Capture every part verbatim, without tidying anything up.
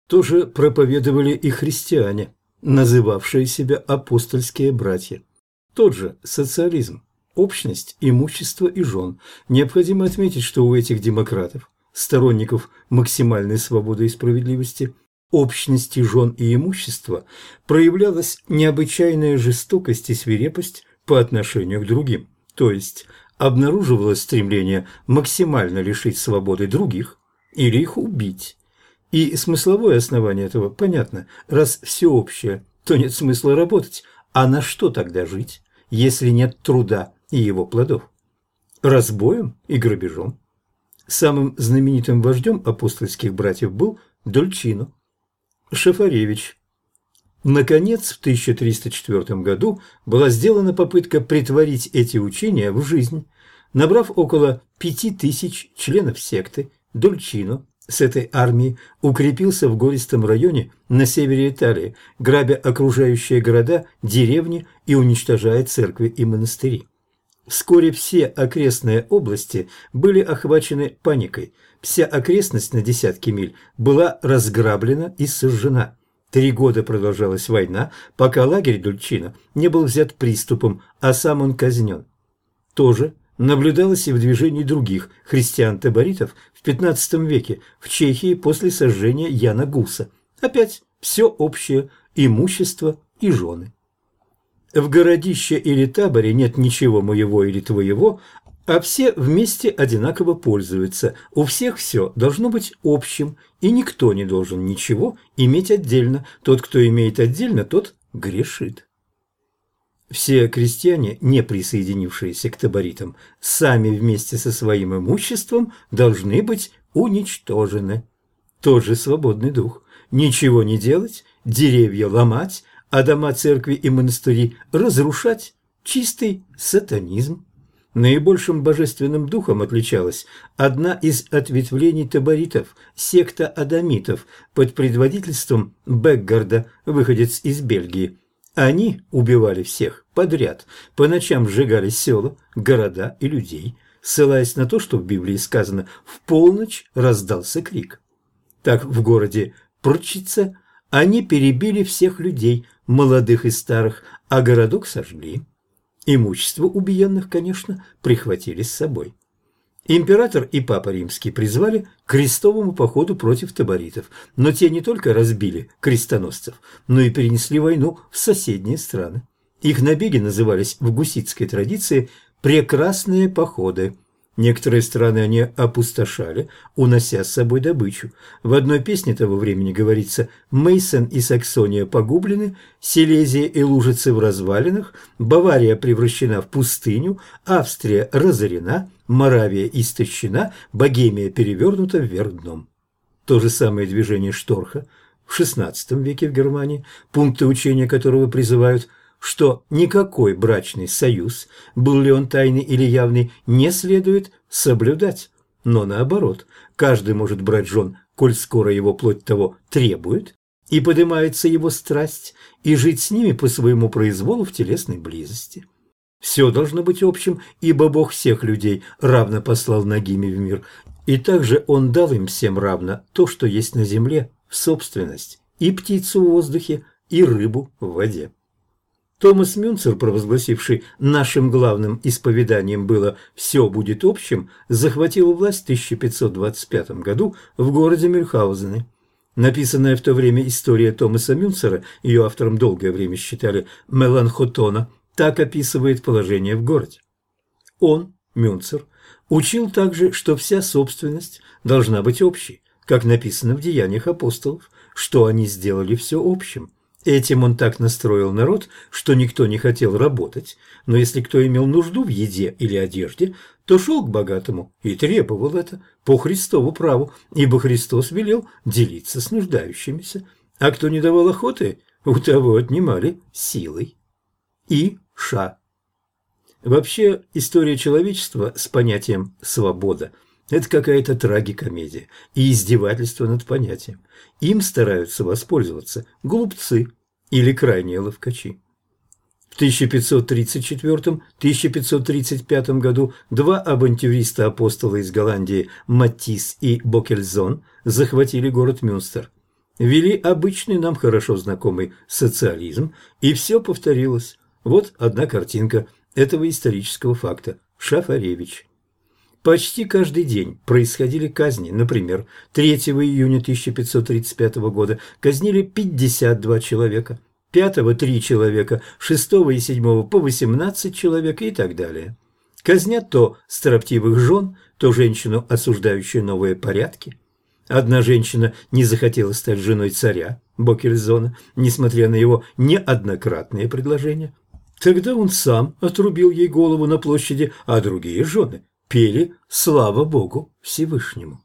тоже проповедовали и христиане, называвшие себя апостольские братья. Тот же социализм, общность имущества и жен. Необходимо отметить, что у этих демократов, сторонников максимальной свободы и справедливости, общности жен и имущества, проявлялась необычайная жестокость и свирепость по отношению к другим, то есть обнаруживалось стремление максимально лишить свободы других или их убить. И смысловое основание этого понятно. Раз всеобщее, то нет смысла работать. А на что тогда жить, если нет труда и его плодов? Разбоем и грабежом. Самым знаменитым вождем апостольских братьев был Дольчино, Шафаревич. Наконец, в тысяча триста четвёртом году была сделана попытка претворить эти учения в жизнь. Набрав около пяти тысяч членов секты, Дольчино с этой армией укрепился в гористом районе на севере Италии, грабя окружающие города, деревни и уничтожая церкви и монастыри. Вскоре все окрестные области были охвачены паникой. Вся окрестность на десятки миль была разграблена и сожжена. Три года продолжалась война, пока лагерь Дольчино не был взят приступом, а сам он казнен. Тоже наблюдалось и в движении других христиан-таборитов в пятнадцатом веке в Чехии после сожжения Яна Гуса. Опять все общее – имущество и жены. В городище или таборе нет ничего моего или твоего, а все вместе одинаково пользуются. У всех все должно быть общим, и никто не должен ничего иметь отдельно. Тот, кто имеет отдельно, тот грешит. Все крестьяне, не присоединившиеся к таборитам, сами вместе со своим имуществом должны быть уничтожены. Тот же свободный дух. Ничего не делать, деревья ломать, а дома, церкви и монастыри разрушать – чистый сатанизм. Наибольшим божественным духом отличалась одна из ответвлений таборитов – секта адамитов под предводительством Бекгарда, выходец из Бельгии. Они убивали всех подряд, по ночам сжигали села, города и людей, ссылаясь на то, что в Библии сказано «в полночь раздался крик». Так в городе Прчице они перебили всех людей, молодых и старых, а городок сожгли. Имущество убиенных, конечно, прихватили с собой. Император и Папа Римский призвали к крестовому походу против таборитов, но те не только разбили крестоносцев, но и перенесли войну в соседние страны. Их набеги назывались в гуситской традиции «прекрасные походы». Некоторые страны они опустошали, унося с собой добычу. В одной песне того времени говорится: «Мейсон и Саксония погублены, Силезия и Лужицы в развалинах, Бавария превращена в пустыню, Австрия разорена, Моравия истощена, Богемия перевернута вверх дном». То же самое движение Шторха в шестнадцатом веке в Германии, пункты учения которого призывают, что никакой брачный союз, был ли он тайный или явный, не следует соблюдать. Но наоборот, каждый может брать жен, коль скоро его плоть того требует, и поднимается его страсть, и жить с ними по своему произволу в телесной близости. Все должно быть общим, ибо Бог всех людей равно послал нагими в мир, и также Он дал им всем равно то, что есть на земле, в собственность, и птицу в воздухе, и рыбу в воде. Томас Мюнцер, провозгласивший «нашим главным исповеданием было «все будет общим», захватил власть в тысяча пятьсот двадцать пятом году в городе Мюнхгаузене. Написанная в то время история Томаса Мюнцера, ее автором долгое время считали Меланхтона, так описывает положение в городе. Он, Мюнцер, учил также, что вся собственность должна быть общей, как написано в Деяниях апостолов, что они сделали все общим. Этим он так настроил народ, что никто не хотел работать, но если кто имел нужду в еде или одежде, то шел к богатому и требовал это по Христову праву, ибо Христос велел делиться с нуждающимися, а кто не давал охоты, у того отнимали силой. И Ша. Вообще, история человечества с понятием «свобода» – это какая-то трагикомедия и издевательство над понятием. Им стараются воспользоваться глупцы или крайние ловкачи. В тысяча пятьсот тридцать четвёртом — тысяча пятьсот тридцать пятом году два авантюриста-апостола из Голландии Матис и Бокельзон захватили город Мюнстер. Ввели обычный нам хорошо знакомый социализм, и все повторилось. Вот одна картинка этого исторического факта. Шафаревич. Почти каждый день происходили казни. Например, третьего июня тысяча пятьсот тридцать пятого года казнили пятьдесят два человека, пятого – три человека, шестого и седьмого по восемнадцать человек и так далее. Казнят то строптивых жен, то женщину, осуждающую новые порядки. Одна женщина не захотела стать женой царя Бокельзона, несмотря на его неоднократные предложения. Тогда он сам отрубил ей голову на площади, а другие жены пели «Слава Богу Всевышнему».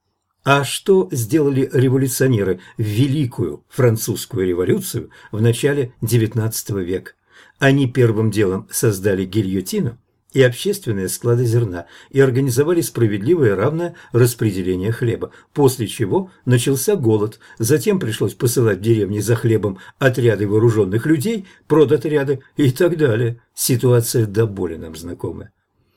А что сделали революционеры в Великую Французскую революцию в начале девятнадцатого века? Они первым делом создали гильотину и общественные склады зерна и организовали справедливое и равное распределение хлеба, после чего начался голод. Затем пришлось посылать в деревни за хлебом отряды вооруженных людей, продотряды и так далее. Ситуация до боли нам знакомая.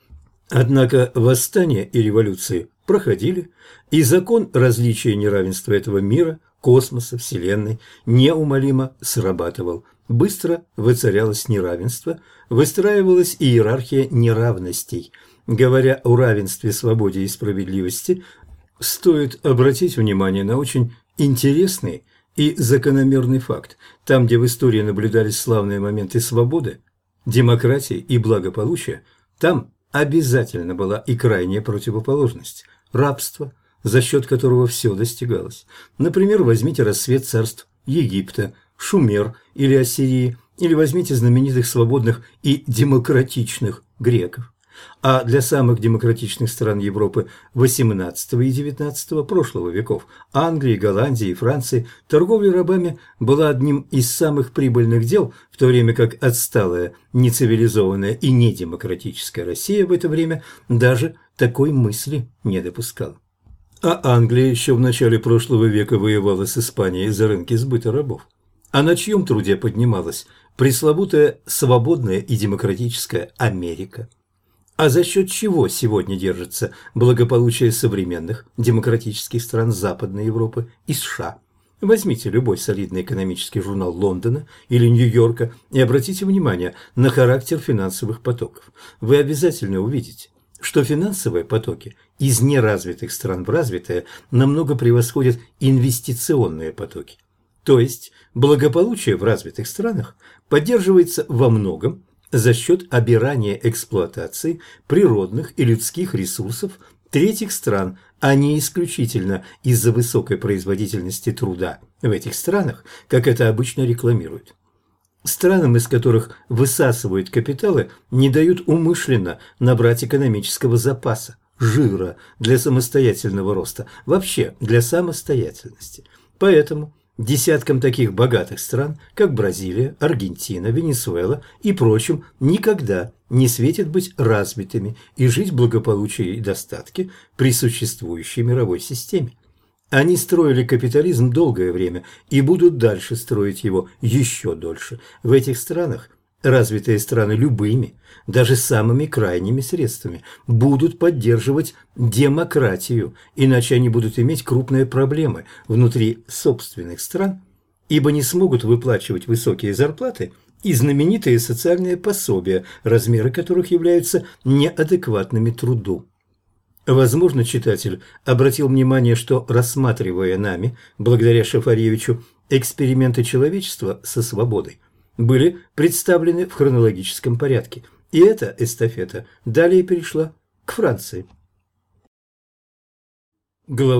Однако восстания и революции проходили, и закон различия и неравенства этого мира, космоса, Вселенной неумолимо срабатывал. Быстро воцарялось неравенство, выстраивалась иерархия неравностей. Говоря о равенстве, свободе и справедливости, стоит обратить внимание на очень интересный и закономерный факт. Там, где в истории наблюдались славные моменты свободы, демократии и благополучия, там обязательно была и крайняя противоположность – рабство, за счет которого все достигалось. Например, возьмите расцвет царств Египта, Шумер или Ассирии, или возьмите знаменитых свободных и демократичных греков. А для самых демократичных стран Европы восемнадцатого и девятнадцатого прошлого веков – Англии, Голландии и Франции – торговля рабами была одним из самых прибыльных дел, в то время как отсталая, нецивилизованная и недемократическая Россия в это время даже такой мысли не допускала. А Англия еще в начале прошлого века воевала с Испанией за рынки сбыта рабов. А на чьем труде поднималась пресловутая свободная и демократическая Америка? А за счет чего сегодня держится благополучие современных демократических стран Западной Европы и США? Возьмите любой солидный экономический журнал Лондона или Нью-Йорка и обратите внимание на характер финансовых потоков. Вы обязательно увидите, что финансовые потоки из неразвитых стран в развитые намного превосходят инвестиционные потоки. То есть благополучие в развитых странах поддерживается во многом за счет обирания эксплуатации природных и людских ресурсов третьих стран, а не исключительно из-за высокой производительности труда в этих странах, как это обычно рекламируют. Странам, из которых высасывают капиталы, не дают умышленно набрать экономического запаса, жира для самостоятельного роста, вообще для самостоятельности. Поэтому десяткам таких богатых стран, как Бразилия, Аргентина, Венесуэла и прочим, никогда не светит быть развитыми и жить в благополучии и достатке при существующей мировой системе. Они строили капитализм долгое время и будут дальше строить его еще дольше. В этих странах развитые страны любыми, даже самыми крайними средствами, будут поддерживать демократию, иначе они будут иметь крупные проблемы внутри собственных стран, ибо не смогут выплачивать высокие зарплаты и знаменитые социальные пособия, размеры которых являются неадекватными труду. Возможно, читатель обратил внимание, что, рассматривая нами, благодаря Шафаревичу, эксперименты человечества со свободой, были представлены в хронологическом порядке, и эта эстафета далее перешла к Франции. Глава